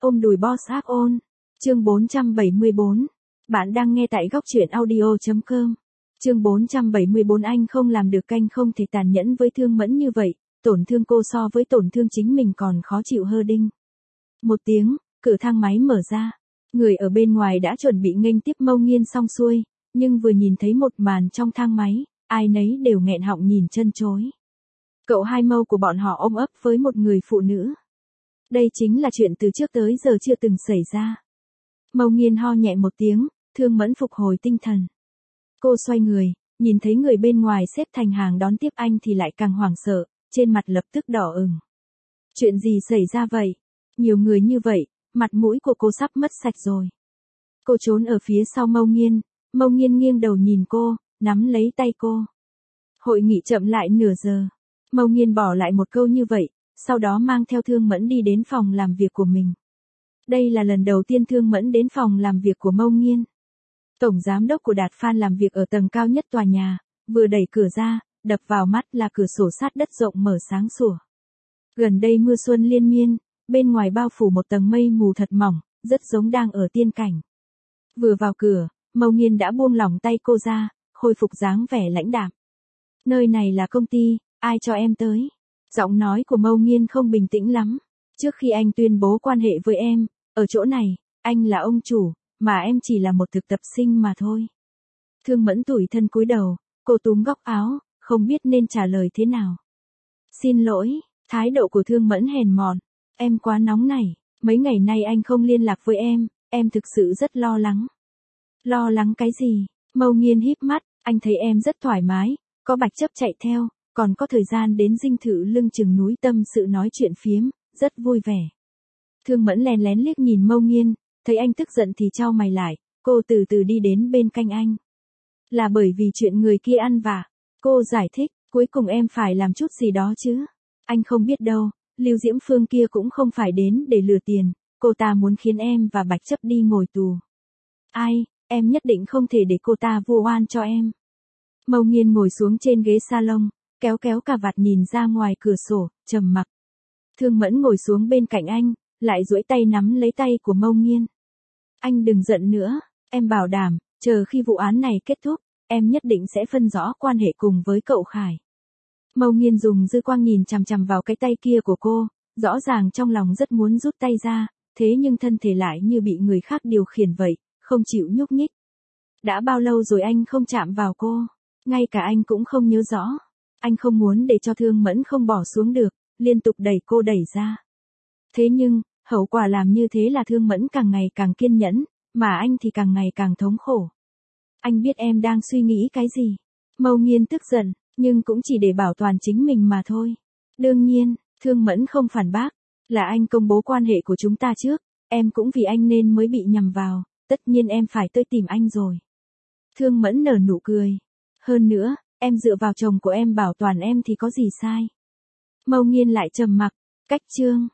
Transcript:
Ôm đùi boss áp ôn. Chương 474. Bạn đang nghe tại góc truyện audio.com. Chương 474. Anh không làm được, anh không thể tàn nhẫn với Thương Mẫn như vậy, tổn thương cô so với tổn thương chính mình còn khó chịu hơn đinh. Một tiếng, cửa thang máy mở ra. Người ở bên ngoài đã chuẩn bị nghênh tiếp Mâu Nghiên xong xuôi, nhưng vừa nhìn thấy một màn trong thang máy, ai nấy đều nghẹn họng nhìn chân chối. Cậu hai Mâu của bọn họ ôm ấp với một người phụ nữ. Đây chính là chuyện từ trước tới giờ chưa từng xảy ra. Mâu Nghiên ho nhẹ một tiếng, Thương Mẫn phục hồi tinh thần. Cô xoay người, nhìn thấy người bên ngoài xếp thành hàng đón tiếp anh thì lại càng hoảng sợ, trên mặt lập tức đỏ ửng. Chuyện gì xảy ra vậy? Nhiều người như vậy, mặt mũi của cô sắp mất sạch rồi. Cô trốn ở phía sau Mâu Nghiên nghiêng đầu nhìn cô, nắm lấy tay cô. Hội nghị chậm lại nửa giờ. Mâu Nghiên bỏ lại một câu như vậy, sau đó mang theo Thương Mẫn đi đến phòng làm việc của mình. Đây là lần đầu tiên Thương Mẫn đến phòng làm việc của Mâu Nghiên. Tổng giám đốc của Đạt Phan làm việc ở tầng cao nhất tòa nhà, vừa đẩy cửa ra, đập vào mắt là cửa sổ sát đất rộng mở sáng sủa. Gần đây mưa xuân liên miên, bên ngoài bao phủ một tầng mây mù thật mỏng, rất giống đang ở tiên cảnh. Vừa vào cửa, Mâu Nghiên đã buông lỏng tay cô ra, khôi phục dáng vẻ lãnh đạm. Nơi này là công ty, ai cho em tới? Giọng nói của Mâu Nghiên không bình tĩnh lắm. Trước khi anh tuyên bố quan hệ với em, ở chỗ này, anh là ông chủ, mà em chỉ là một thực tập sinh mà thôi. Thương Mẫn tủi thân cúi đầu, cô túm góc áo, không biết nên trả lời thế nào. Xin lỗi, thái độ của Thương Mẫn hèn mọn. Em quá nóng nảy, mấy ngày nay anh không liên lạc với em thực sự rất lo lắng. Lo lắng cái gì? Mâu Nghiên híp mắt, anh thấy em rất thoải mái, có Bạch Chấp chạy theo, còn có thời gian đến dinh thự lưng chừng núi tâm sự nói chuyện phiếm, rất vui vẻ. Thương Mẫn lén lén liếc nhìn Mâu Nghiên, thấy anh tức giận thì chau mày lại, cô từ từ đi đến bên cạnh anh. Là bởi vì chuyện người kia ăn vạ. Cô giải thích, cuối cùng em phải làm chút gì đó chứ. Anh không biết đâu, Lưu Diễm Phương kia cũng không phải đến để lừa tiền, cô ta muốn khiến em và Bạch Chấp đi ngồi tù. Ai, em nhất định không thể để cô ta vu oan cho em. Mâu Nghiên ngồi xuống trên ghế salon, kéo cà vạt nhìn ra ngoài cửa sổ, trầm mặc. Thương Mẫn ngồi xuống bên cạnh anh, lại duỗi tay nắm lấy tay của Mâu Nghiên. Anh đừng giận nữa, em bảo đảm, chờ khi vụ án này kết thúc, em nhất định sẽ phân rõ quan hệ cùng với cậu Khải. Mâu Nghiên dùng dư quang nhìn chằm chằm vào cái tay kia của cô, rõ ràng trong lòng rất muốn rút tay ra, thế nhưng thân thể lại như bị người khác điều khiển vậy, không chịu nhúc nhích. Đã bao lâu rồi anh không chạm vào cô, ngay cả anh cũng không nhớ rõ. Anh không muốn để cho Thương Mẫn không bỏ xuống được, liên tục đẩy cô đẩy ra. Thế nhưng, hậu quả làm như thế là Thương Mẫn càng ngày càng kiên nhẫn, mà anh thì càng ngày càng thống khổ. Anh biết em đang suy nghĩ cái gì. Mâu Nghiên tức giận, nhưng cũng chỉ để bảo toàn chính mình mà thôi. Đương nhiên, Thương Mẫn không phản bác, là anh công bố quan hệ của chúng ta trước, em cũng vì anh nên mới bị nhầm vào, tất nhiên em phải tới tìm anh rồi. Thương Mẫn nở nụ cười. Hơn nữa, em dựa vào chồng của em bảo toàn em thì có gì sai. Mâu Nghiên lại trầm mặc, cách chương.